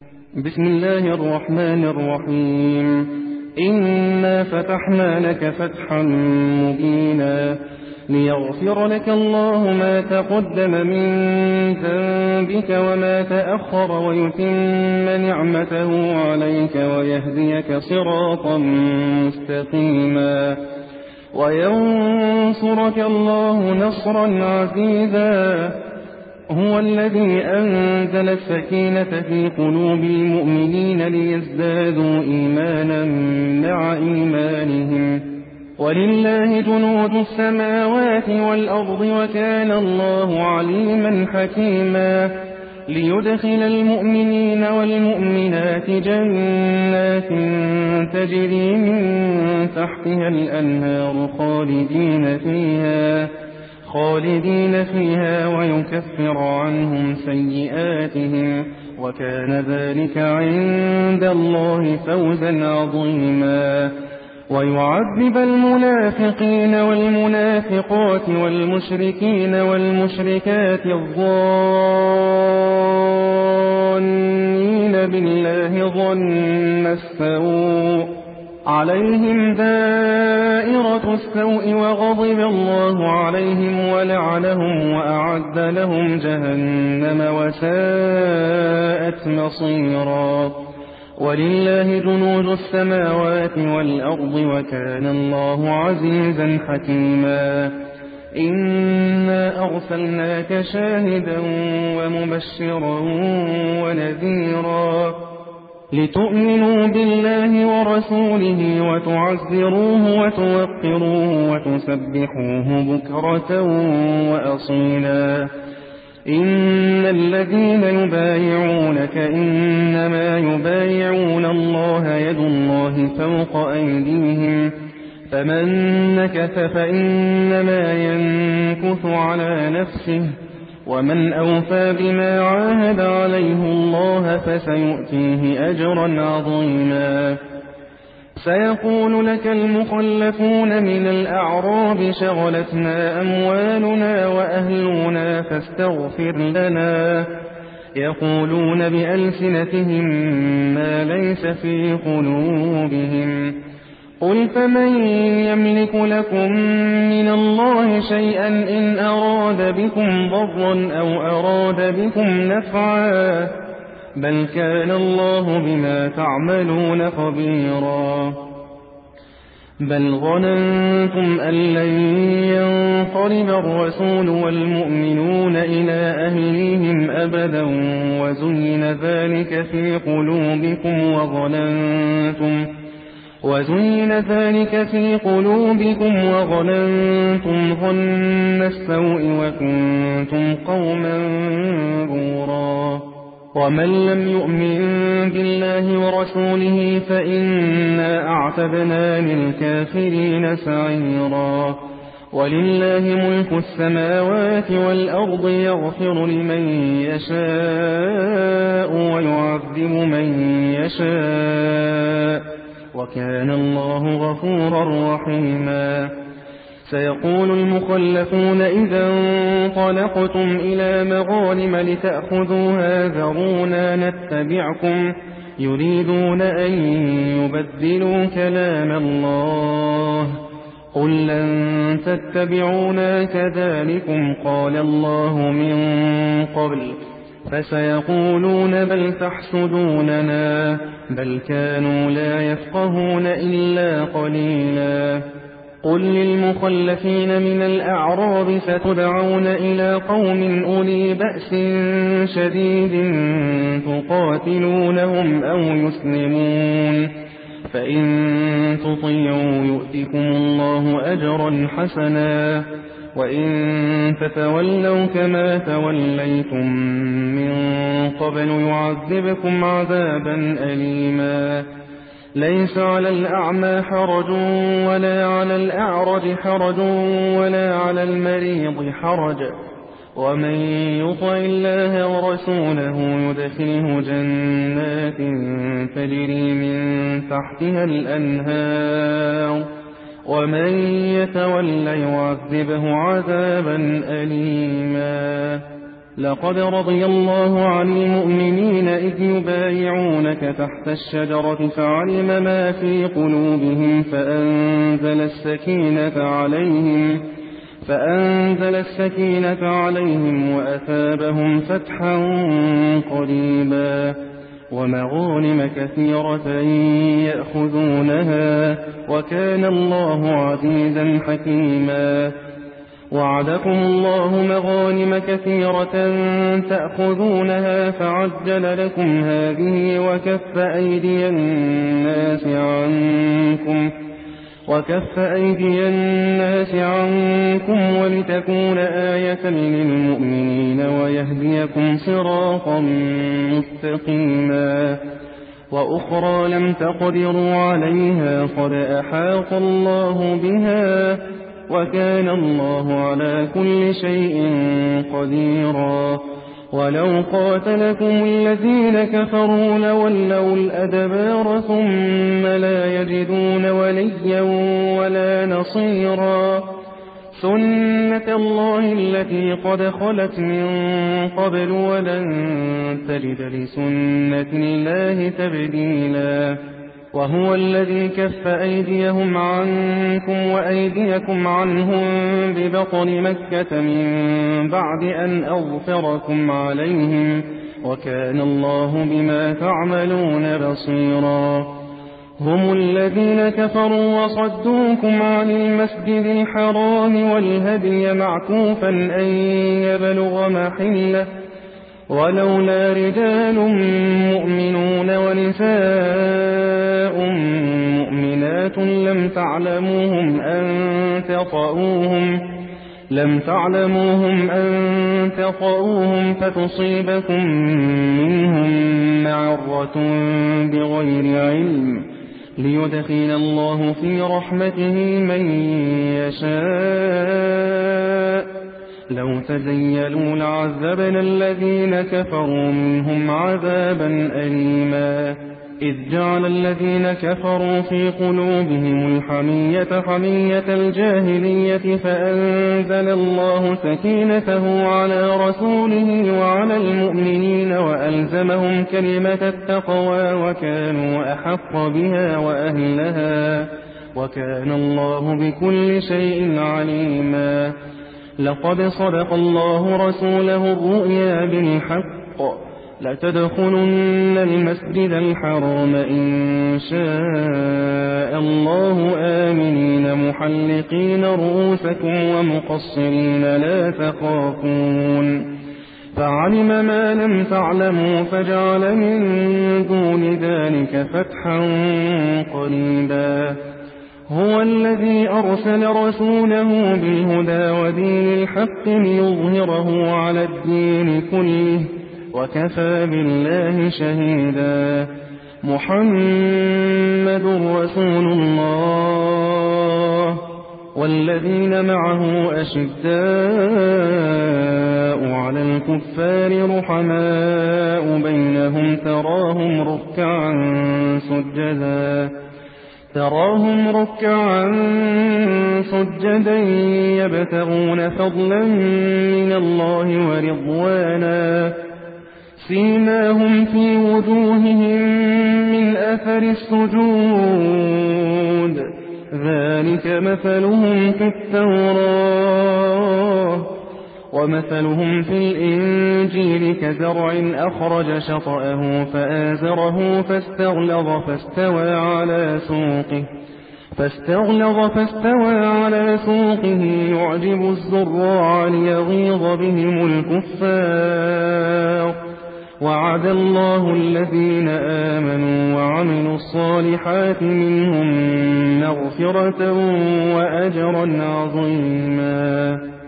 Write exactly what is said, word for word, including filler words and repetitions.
بسم الله الرحمن الرحيم. إنا فتحنا لك فتحا مبينا ليغفر لك الله ما تقدم من ذنبك وما تأخر ويتم نعمته عليك ويهديك صراطا مستقيما وينصرك الله نصرا عزيزا. هو الذي أنزل السكينة في قلوب المؤمنين ليزدادوا إيمانا مع إيمانهم ولله جنود السماوات والأرض وكان الله عليما حكيما. ليدخل المؤمنين والمؤمنات جنات تجري من تحتها الأنهار خالدين فيها خالدين فيها ويكفر عنهم سيئاتهم وكان ذلك عند الله فوزا عظيما. ويعذب المنافقين والمنافقات والمشركين والمشركات الظانين بالله ظن السوء عليهم دائرة السوء وغضب الله عليهم ولعنهم وأعد لهم جهنم وساءت مصيرا. ولله جنود السماوات والأرض وكان الله عزيزا حكيما. إنا أرسلناك شاهدا ومبشرا ونذيرا لتؤمنوا بالله ورسوله وتعزروه وتوقروه وتسبحوه بكرة وأصيلا. إن الذين يبايعونك إنما يبايعون الله يد الله فوق أيديهم فمن نكث فإنما ينكث على نفسه ومن أوفى بما عاهد عليه الله فسيؤتيه أجرا عظيما. سيقول لك المخلفون من الأعراب شغلتنا أموالنا وأهلنا فاستغفر لنا يقولون بألسنتهم ما ليس في قلوبهم قل فمن يملك لكم من الله شيئا إن أراد بكم ضرا أو أراد بكم نفعا بل كان الله بما تعملون خبيرا. بل ظننتم أن لن ينقلب الرسول والمؤمنون إلى أهليهم أبدا وزين ذلك في قلوبكم وظننتم وزين ذلك في قلوبكم وظننتم ظن السوء وكنتم قوما بورا. ومن لم يؤمن بالله ورسوله فإنا أعتدنا للكافرين سعيرا. ولله ملك السماوات والأرض يغفر لمن يشاء ويعذب من يشاء وكان الله غفورا رحيما. سيقول المخلفون إذا انطلقتم إلى مغانم لتأخذوها ذرونا نتبعكم يريدون أن يبدلوا كلام الله قل لن تتبعونا كذلكم قال الله من قبل فسيقولون بل تحسدوننا بل كانوا لا يفقهون إلا قليلا. قل للمخلفين من الأعراب ستدعون إلى قوم أولي بأس شديد تقاتلونهم أو يسلمون فإن تطيعوا يؤتكم الله أجرا حسنا وإن تتولوا كما توليتم من قبل يعذبكم عذابا أليما. ليس على الأعمى حرج ولا على الأعرج حرج ولا على المريض حرج ومن يطع الله ورسوله يدخله جنات تجري من تحتها الأنهار ومن يتول يعذبه عذابا أليما. لقد رضي الله عن المؤمنين إذ يبايعونك تحت الشجرة فعلم ما في قلوبهم فأنزل السكينة عليهم فأنزل السكينة عليهم وأثابهم فتحا قريبا ومغانم كثيرة يأخذونها وكان الله عزيزا حكيما. وعدكم الله مغانم كثيرة تأخذونها فعجل لكم هذه وكف أيدي الناس عنكم وكف أيدي الناس عنكم ولتكون آية للمؤمنين ويهديكم صراطا مستقيما. وأخرى لم تقدروا عليها قد أحاط الله بها وكان الله على كل شيء قديرا. ولو قاتلكم الذين كفروا لولوا الأدبار ثم لا يجدون وليا ولا نصيرا. سنة الله التي قد خلت من قبل ولن تجد لسنة الله تبديلا. وهو الذي كف أيديهم عنكم وأيديكم عنهم ببطن مكة من بعد أن أظفركم عليهم وكان الله بما تعملون بصيرا. هم الذين كفروا وصدوكم عن المسجد الحرام والهدي معكوفا أن يبلغ محله ولولا رجال مؤمنون ونساء مؤمنات لم تعلموهم أن تطؤوهم لم تعلموهم أن تطؤوهم فتصيبكم منهم معرة بغير علم ليدخل الله في رحمته من يشاء. لو تزيلوا لعذبنا الذين كفروا منهم عذابا أليما. إذ جعل الذين كفروا في قلوبهم الحمية حمية الجاهلية فأنزل الله سكينته على رسوله وعلى المؤمنين وألزمهم كلمة التقوى وكانوا أحق بها وأهلها وكان الله بكل شيء عليما. لقد صدق الله رسوله الرؤيا بالحق لتدخلن المسجد الحرام إن شاء الله آمنين محلقين رؤوسكم ومقصرين لا تخافون فعلم ما لم تعلموا فجعل من دون ذلك فتحا قريبا. هو الذي أرسل رسوله بالهدى ودين الحق ليظهره على الدين كله وكفى بالله شهيدا. محمد رسول الله والذين معه أشداء على الكفار رحماء بينهم تراهم ركعا سجدا تراهم ركعا سجدا يبتغون فضلا من الله ورضوانا سيماهم في وجوههم من أثر السجود ذلك مثلهم في التوراة ومثلهم في الإنجيل كزرع أخرج شطأه فآزره فاستغلظ فاستوى على سوقه فاستغلظ فاستوى على سوقه يعجب الزراع ليغيظ بهم الكفار. وعد الله الذين آمنوا وعملوا الصالحات منهم مغفرة وأجرا عظيما.